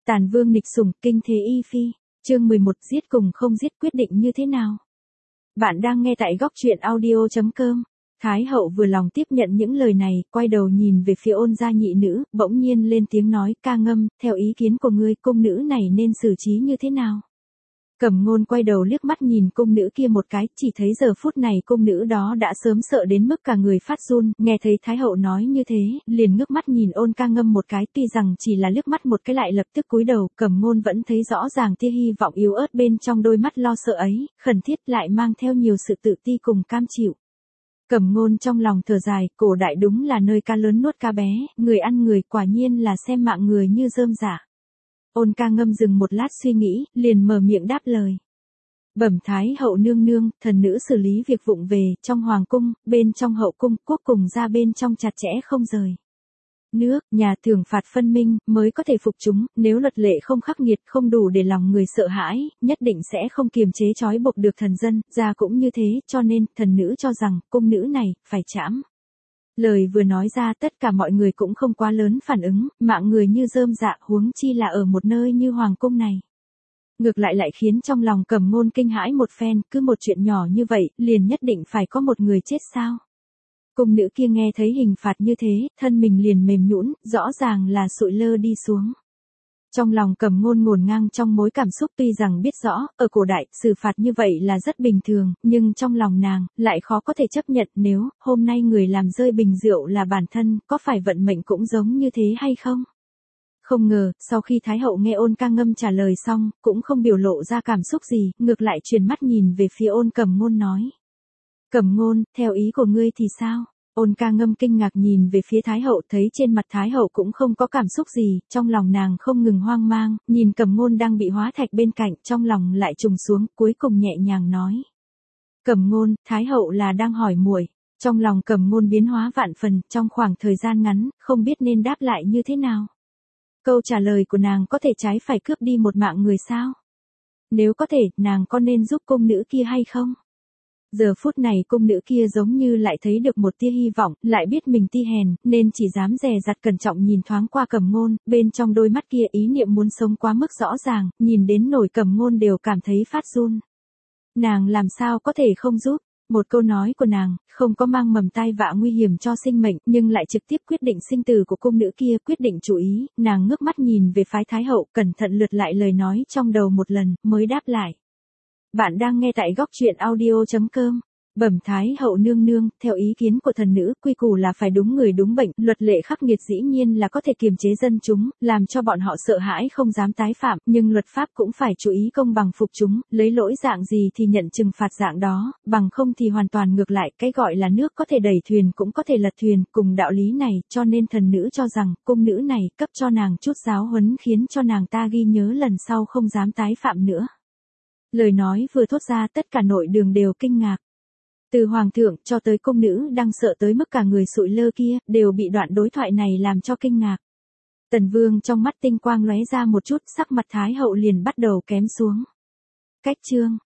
Tàn vương nghịch sủng, kinh thế y phi. Chương 11, giết cùng không giết quyết định như thế nào? Bạn đang nghe tại góc truyện audio.com. Thái hậu vừa lòng tiếp nhận những lời này, quay đầu nhìn về phía Ôn gia nhị nữ, bỗng nhiên lên tiếng nói, ca ngâm, theo ý kiến của ngươi, cung nữ này nên xử trí như thế nào? Cẩm Ngôn quay đầu liếc mắt nhìn cung nữ kia một cái, chỉ thấy giờ phút này cung nữ đó đã sớm sợ đến mức cả người phát run, nghe thấy Thái hậu nói như thế, liền ngước mắt nhìn Ôn ca ngâm một cái, tuy rằng chỉ là liếc mắt một cái lại lập tức cúi đầu, Cẩm Ngôn vẫn thấy rõ ràng tia hy vọng yếu ớt bên trong đôi mắt lo sợ ấy, khẩn thiết lại mang theo nhiều sự tự ti cùng cam chịu. Cẩm Ngôn trong lòng thở dài, cổ đại đúng là nơi cá lớn nuốt cá bé, người ăn người, quả nhiên là xem mạng người như rơm rạ. Ôn ca ngâm dừng một lát suy nghĩ, liền mở miệng đáp lời. Bẩm Thái hậu nương nương, thần nữ xử lý việc vụng về, trong hoàng cung, bên trong hậu cung, quốc cùng ra bên trong chặt chẽ không rời. Nước, nhà thưởng phạt phân minh, mới có thể phục chúng, nếu luật lệ không khắc nghiệt, không đủ để lòng người sợ hãi, nhất định sẽ không kiềm chế trói buộc được thần dân, gia cũng như thế, cho nên, thần nữ cho rằng, cung nữ này, phải trảm. Lời vừa nói ra tất cả mọi người cũng không quá lớn phản ứng, mạng người như rơm rạ huống chi là ở một nơi như hoàng cung này. Ngược lại khiến trong lòng Cẩm Ngôn kinh hãi một phen, cứ một chuyện nhỏ như vậy, liền nhất định phải có một người chết sao? Cung nữ kia nghe thấy hình phạt như thế, thân mình liền mềm nhũn, rõ ràng là sụi lơ đi xuống. Trong lòng Cẩm Ngôn ngổn ngang trong mối cảm xúc, tuy rằng biết rõ, ở cổ đại, xử phạt như vậy là rất bình thường, nhưng trong lòng nàng, lại khó có thể chấp nhận nếu, hôm nay người làm rơi bình rượu là bản thân, có phải vận mệnh cũng giống như thế hay không? Không ngờ, sau khi Thái hậu nghe Ôn ca ngâm trả lời xong, cũng không biểu lộ ra cảm xúc gì, ngược lại chuyển mắt nhìn về phía Ôn Cẩm Ngôn nói. Cẩm Ngôn, theo ý của ngươi thì sao? Ôn ca ngâm kinh ngạc nhìn về phía Thái hậu, thấy trên mặt Thái hậu cũng không có cảm xúc gì, trong lòng nàng không ngừng hoang mang, nhìn Cẩm Ngôn đang bị hóa thạch bên cạnh, trong lòng lại trùng xuống, cuối cùng nhẹ nhàng nói. Cẩm Ngôn, Thái hậu là đang hỏi muội. Trong lòng Cẩm Ngôn biến hóa vạn phần, trong khoảng thời gian ngắn, không biết nên đáp lại như thế nào. Câu trả lời của nàng có thể trái phải cướp đi một mạng người sao? Nếu có thể, nàng có nên giúp cung nữ kia hay không? Giờ phút này cung nữ kia giống như lại thấy được một tia hy vọng, lại biết mình ti hèn, nên chỉ dám dè dặt cẩn trọng nhìn thoáng qua Cẩm Ngôn, bên trong đôi mắt kia ý niệm muốn sống quá mức rõ ràng, nhìn đến nổi Cẩm Ngôn đều cảm thấy phát run. Nàng làm sao có thể không giúp? Một câu nói của nàng, không có mang mầm tai vạ nguy hiểm cho sinh mệnh, nhưng lại trực tiếp quyết định sinh tử của cung nữ kia, quyết định chủ ý, nàng ngước mắt nhìn về phái Thái hậu, cẩn thận lượt lại lời nói trong đầu một lần, mới đáp lại. Bạn đang nghe tại góc truyện audio.com. Bẩm Thái hậu nương nương, theo ý kiến của thần nữ, quy củ là phải đúng người đúng bệnh, luật lệ khắc nghiệt dĩ nhiên là có thể kiềm chế dân chúng, làm cho bọn họ sợ hãi không dám tái phạm, nhưng luật pháp cũng phải chú ý công bằng phục chúng, lấy lỗi dạng gì thì nhận trừng phạt dạng đó, bằng không thì hoàn toàn ngược lại, cái gọi là nước có thể đẩy thuyền cũng có thể lật thuyền, cùng đạo lý này, cho nên thần nữ cho rằng, cung nữ này, cấp cho nàng chút giáo huấn khiến cho nàng ta ghi nhớ lần sau không dám tái phạm nữa. Lời nói vừa thốt ra tất cả nội đường đều kinh ngạc. Từ hoàng thượng cho tới cung nữ đang sợ tới mức cả người sụi lơ kia, đều bị đoạn đối thoại này làm cho kinh ngạc. Tần Vương trong mắt tinh quang lóe ra một chút, sắc mặt Thái hậu liền bắt đầu kém xuống. Cách chương